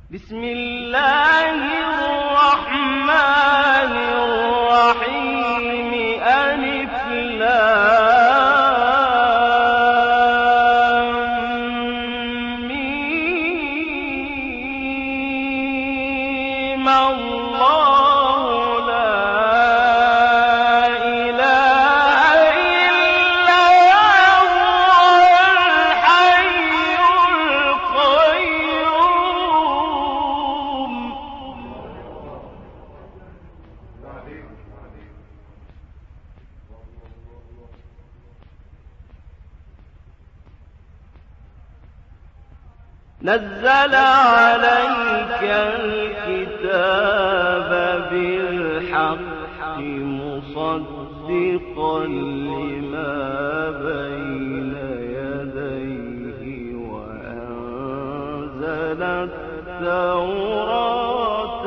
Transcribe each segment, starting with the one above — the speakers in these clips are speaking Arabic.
بسم الله الرحمن الرحيم ألف لام ميم الله لا إله إلا هو الحي القيوم نزل عليك الكتاب بالحق مصدقا لما بين يديه وأنزل التوراة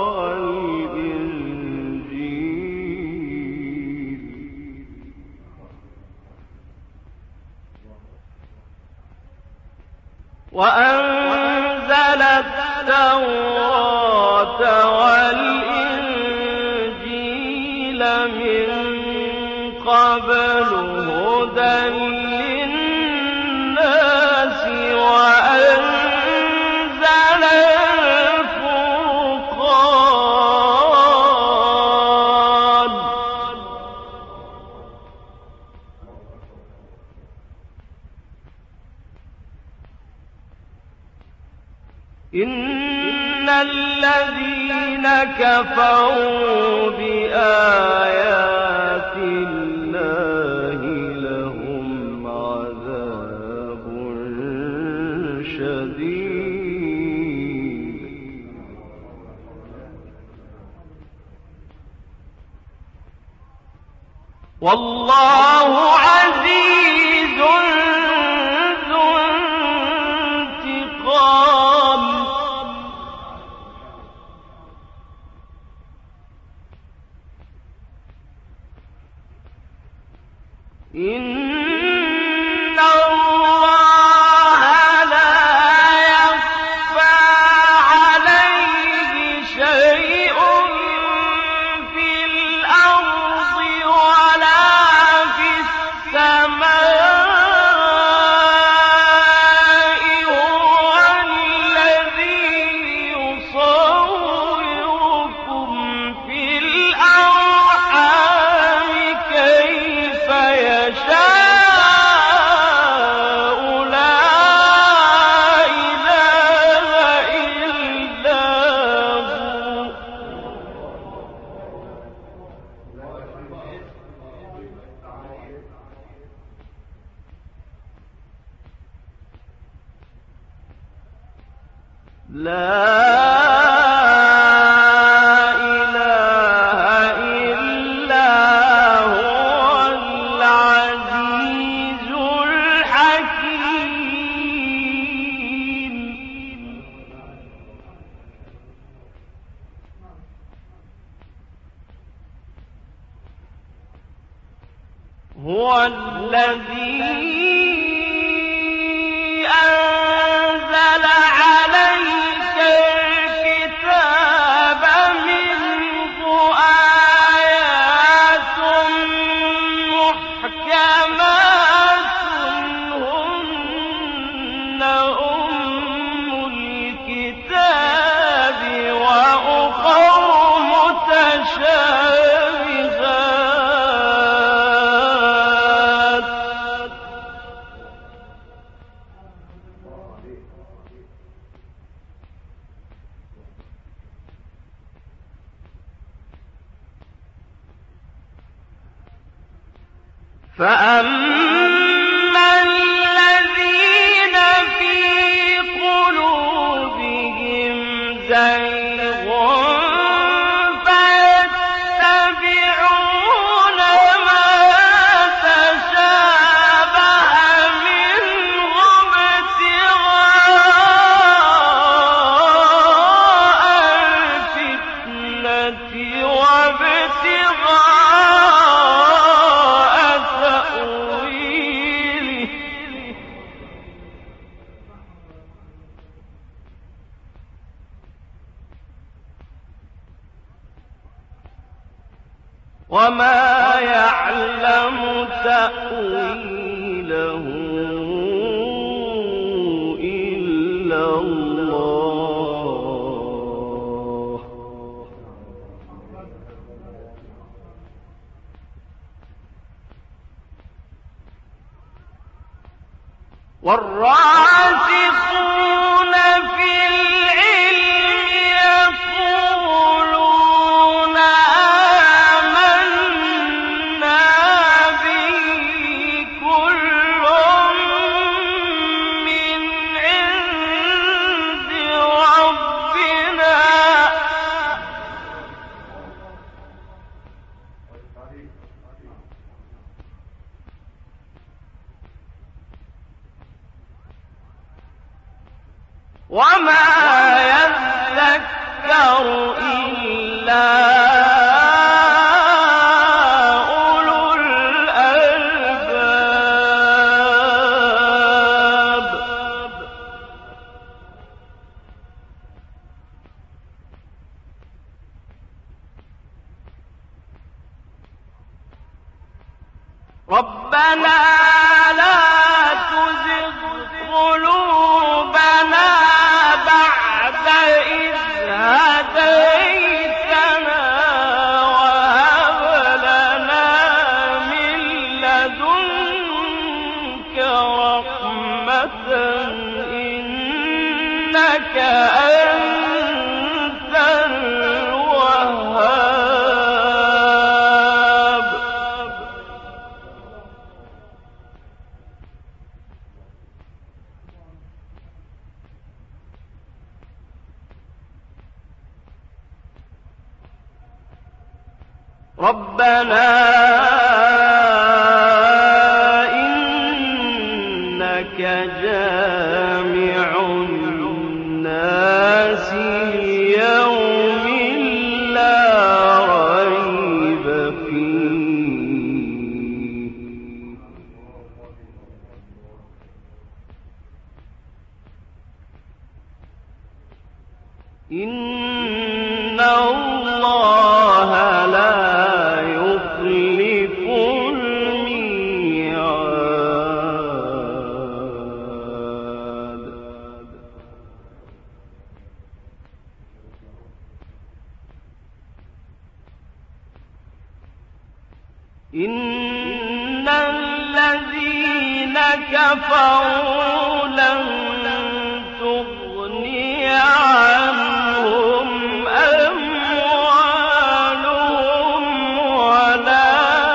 والإنجيل من قبل هدى للناس وأنزل الفرقان إن الذين كفروا بآيات الله لهم عذاب شديد والله عزيز ذو انتقام إن الله لا يخفى عليه شيء في الأرض ولا في السماء هو الذي يصوركم في الأرحام كيف يشاء لا إله إلا هو لا إله إلا هو العزيز الحكيم هو الذي أنزل عليك الكتاب منه آيات محكمات هن أم الكتاب وأخر متشابهات فأما الذين في قلوبهم زيغ فيتبعون ما تشابه منه ابتغاء الفتنة وابتغاء تأويله وما يعلم تأويله إلا الله. والراسخون في العلم يقولون آمنا به كل من عند ربنا وما يذكر إلا أولو الألباب. ربنا لا تزغ قلوبنا بعد إذ هديتنا وهب لنا من لدنك رحمة إنك أنت الوهاب. ربنا إنك جامع الناس ليوم لا ريب فيه. إن الله لا يخلف الميعاد. إن الذين كفروا لن تغني عنهم أموالهم ولا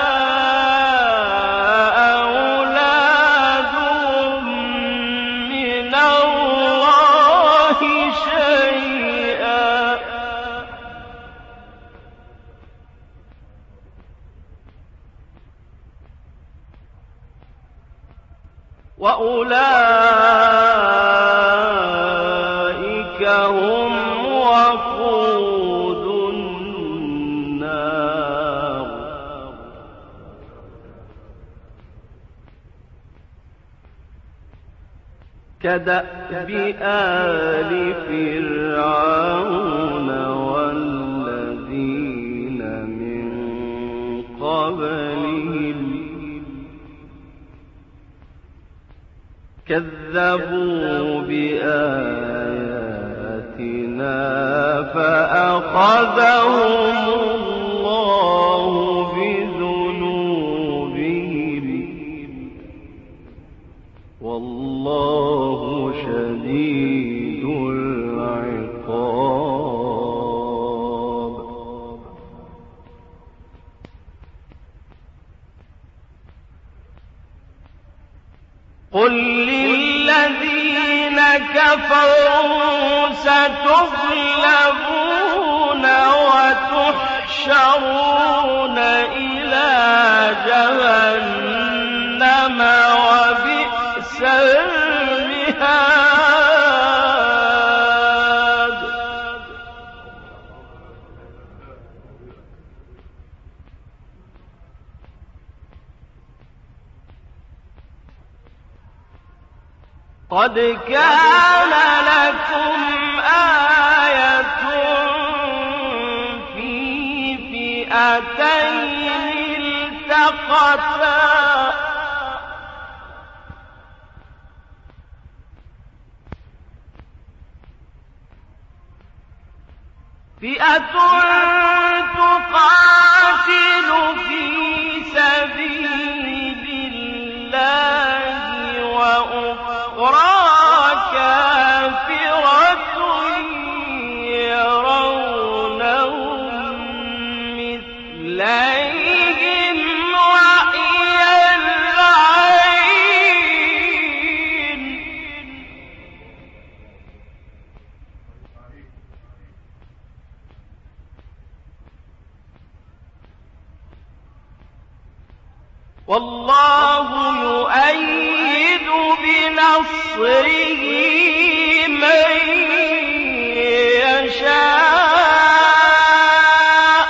أولادهم من الله شيئا وأولئك هم وقود النار. كدأب آل فرعون والذين من قبلهم كذبوا بآياتنا فأخذهم الله بذنوبهم والله شديد العقاب. قل للذين كفروا ستغلبون وتحشرون إلى جهنم وبئس المهاد. قد كان لكم آية في فئتين سَلَفًا فِئَةٌ تُقَاتِلُ فِي سَبِيلِ اللَّهِ وَأُخْرَىٰ كَافِرَةٌ يَرَوْنَهُم مِّثْلَيْهِمْ رَأْيَ الْعَيْنِ وَاللَّهُ يُؤَيِّدُ بِنَصْرِهِ مَن يَشَاءُ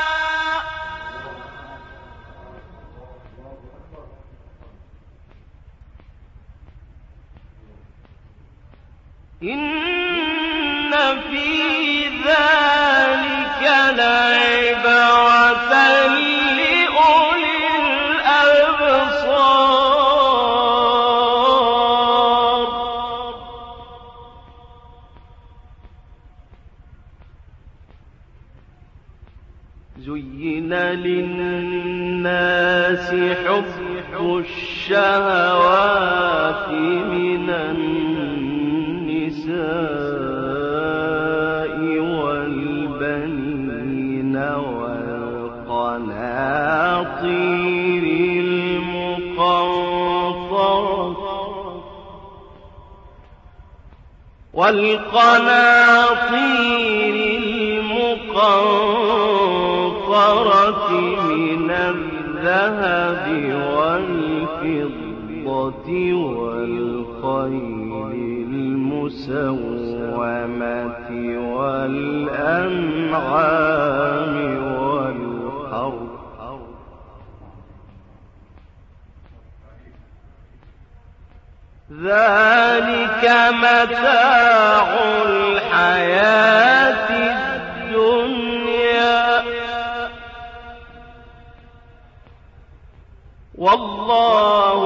إِنَّ فِي ذَلِكَ لَعِبْرَةً لِّأُولِي الْأَبْصَارِ زُيِّنَ لِلنَّاسِ حُبُّ الشَّهَوَاتِ مِنَ النِّسَاءِ وَالْبَنِينَ والقناطير المقنطرة من الذهب والفضة والخيل المسومة والأنعام والحرث ذلك متاع الحياة الدنيا والله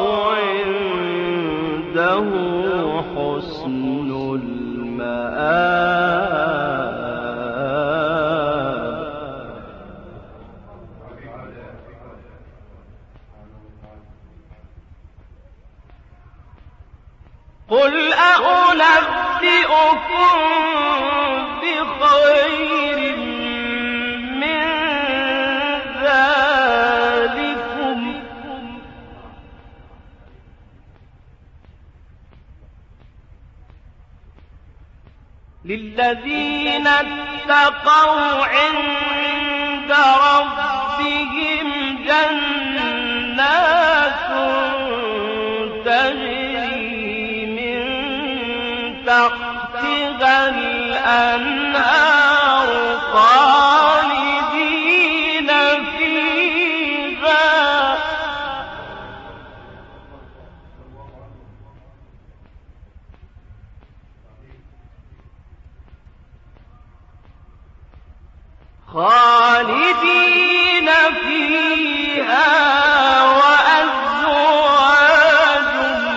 عنده حسن المآب. قل أنبئكم بخير من ذلكم للذين اتقوا عند ربهم جنات تجري من تحتها الأنهار خالدين فيها وأزواج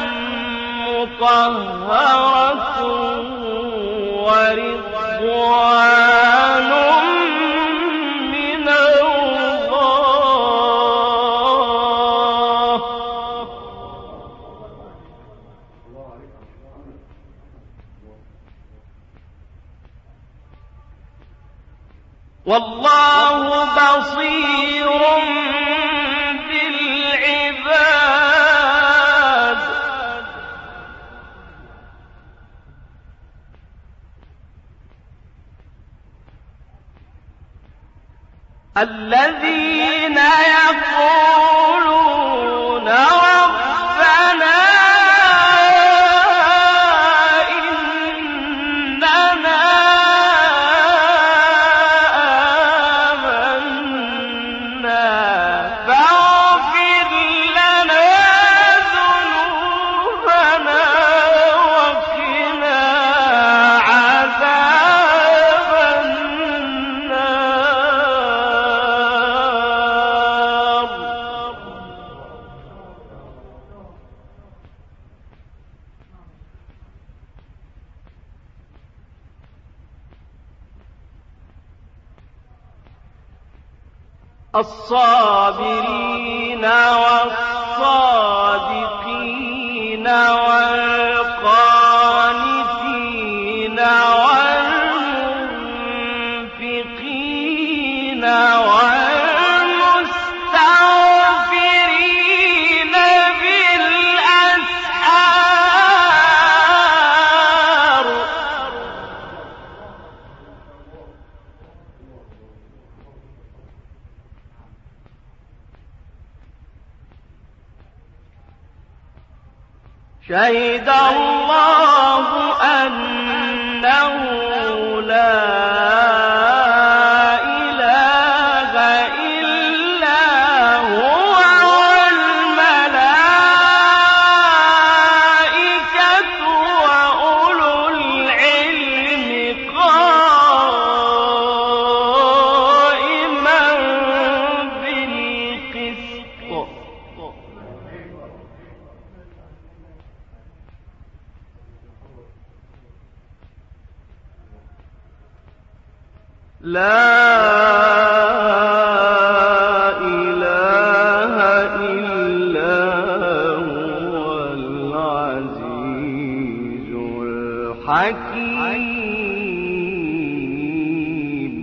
مطهرة ورضوان من الله والله بصير بالعباد. الذين يقولون ربنا الصابرين والصادقين والقانتين والمنفقين والمستغفرين بالأسحار شهد الله أنه لا إله إلا هو والملائكة وأولو العلم قائما بالقسط لا إله إلا هو العزيز الحكيم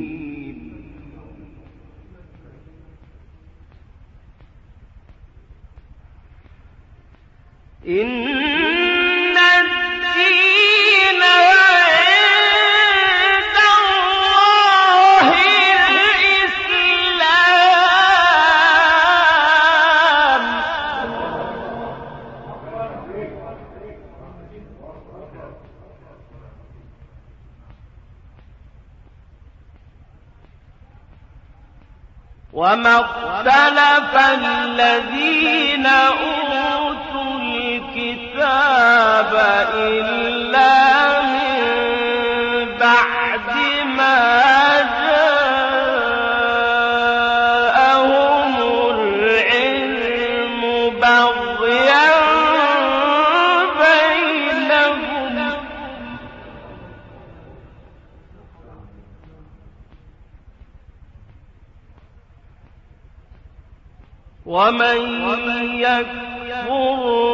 إن الدين عند الله الإسلام وما اختلف الذين أوتوا الكتاب إلا من بعد ما جاءهم العلم بغيا بينهم ومن يكفر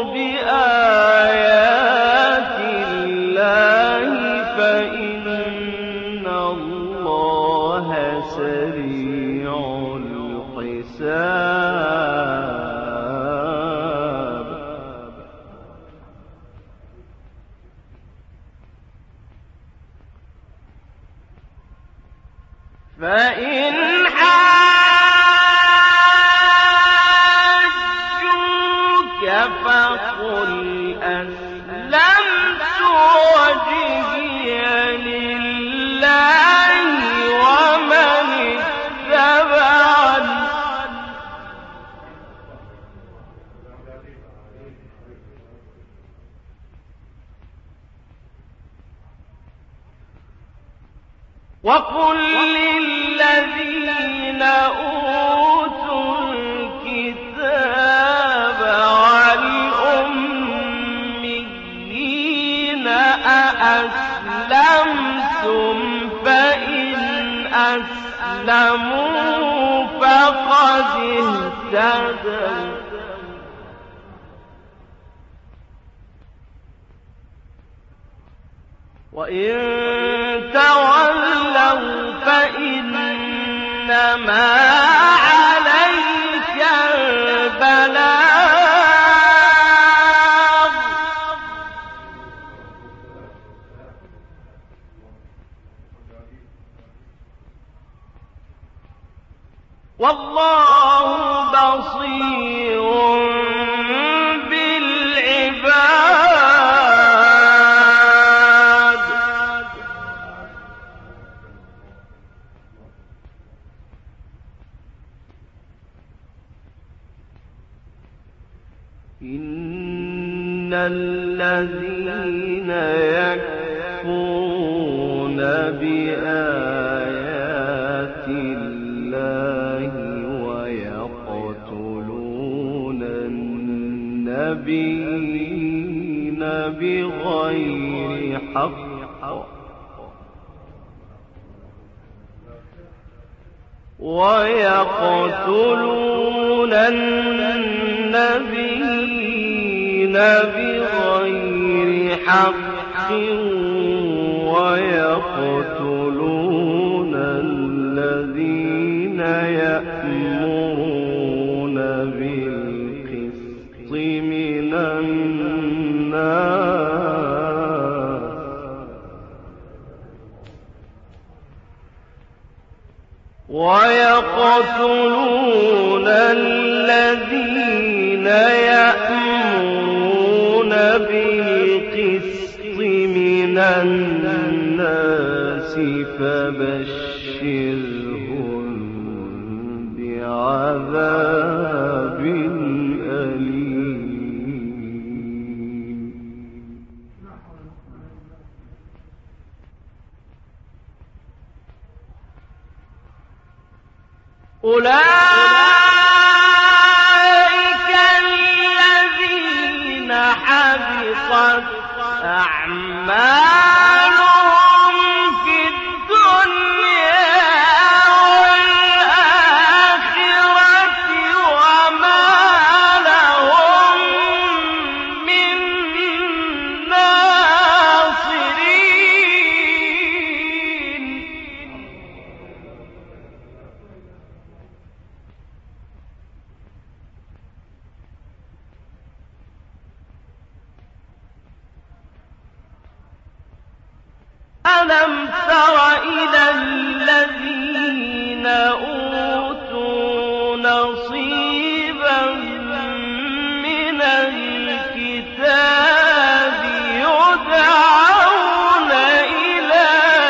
بآيات الله فإن الله سريع الحساب فإن فقل أسلمت وجهي لله ومن اتبعني وقل للذين أوتوا الكتاب والأميين أأسلمتم فإن أسلموا فقد اهتدوا وإن تولوا فإنما عليك البلاغ والله بصير بالعباد إن الذين يكفرون بآيات الله ويقتلون النبيين بغير حق ويقتلون النبيين بغير حق ويقتلون الذين يأمرون بالقسط من الناس ويقتلون الذين يأمرون بالقسط من الناس فبشرهم بعذاب أليم. أولئك الذين حبطت أعمالهم في الدنيا والآخرة وما لهم من ناصرين. ألم تر إلى الذين أوتوا نصيبا من الكتاب يدعون إلى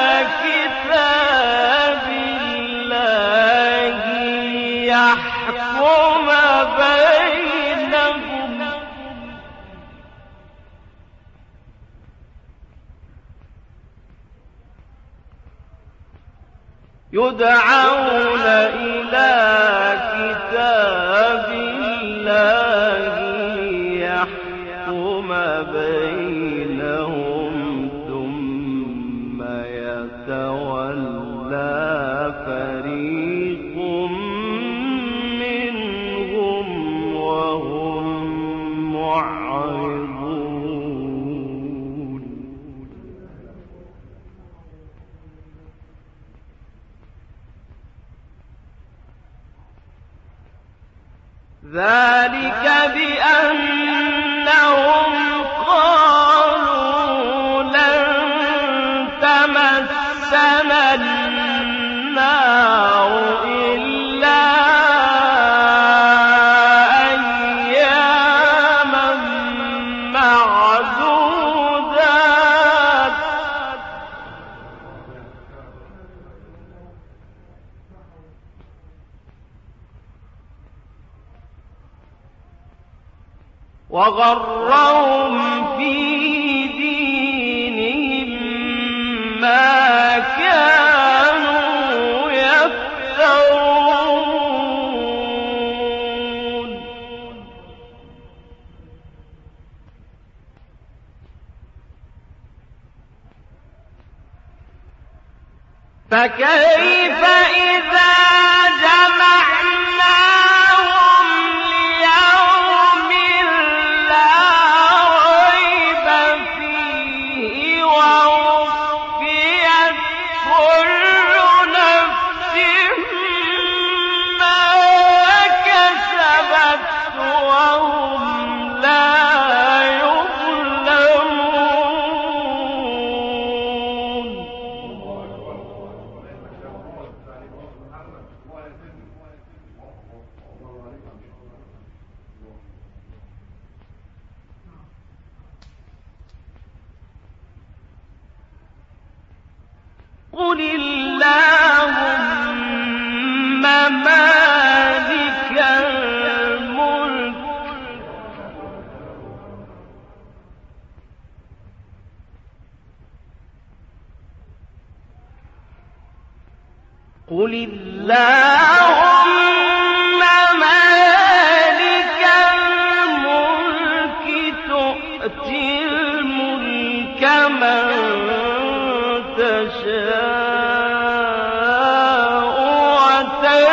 كتاب الله يحكم بينهم يدعون إلى كتاب الله يحكم بينهم ثم يتولى فريق منهم وهم معرضون. ذلك بأنهم قالوا لن تمسنا النار إلا أياما معدودات وغرهم في دينهم ما كانوا يفترون. فكيف إذا جمعناهم ليوم لا ريب فيه ووفيت كل نفس ما كسبت وهم لا يظلمون. قل اللهم مالك الملك قل اللهم مالك الملك تؤتي الملك من تشاء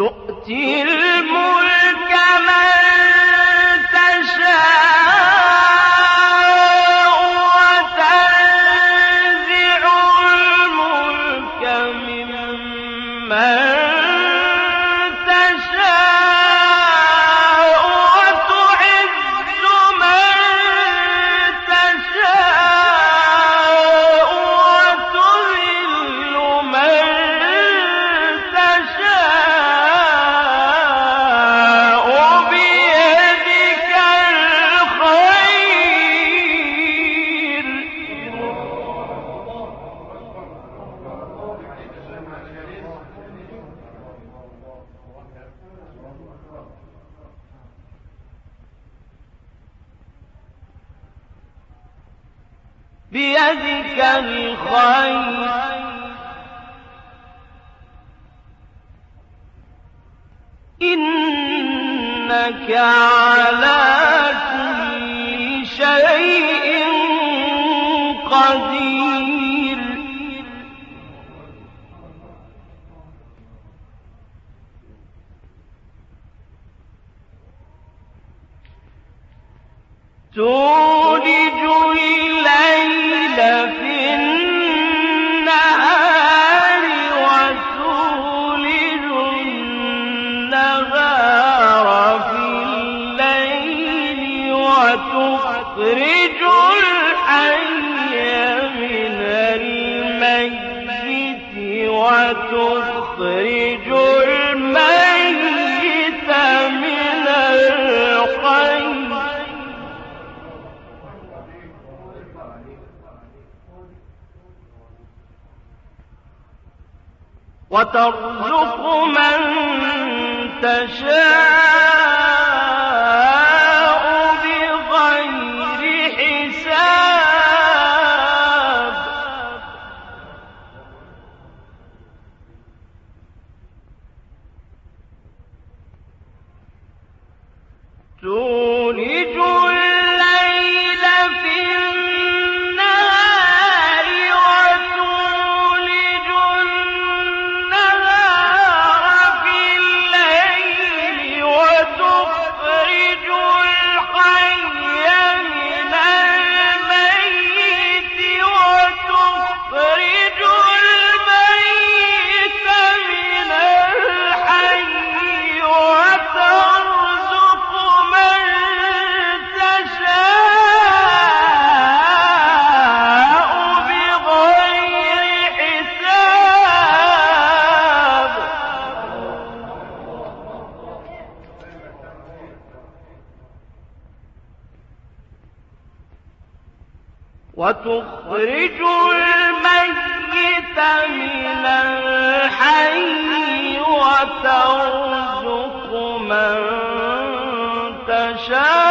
تؤتي الملك من تشاء وتنزع الملك ممن بيدك الخير إنك على كل شيء قدير تولج الليل في النهار وتولج النهار في الليل وتخرج الحي من الميت وتخرج الميت من الحي وترزق من تشاء بغير حساب تولج الليل في النهار وتولج النهار في الليل وتخرج الحي من الميت وتخرج الميت من الحي وترزق من تشاء بغير حساب وتخرج الميت من الحي وترزق من تشاء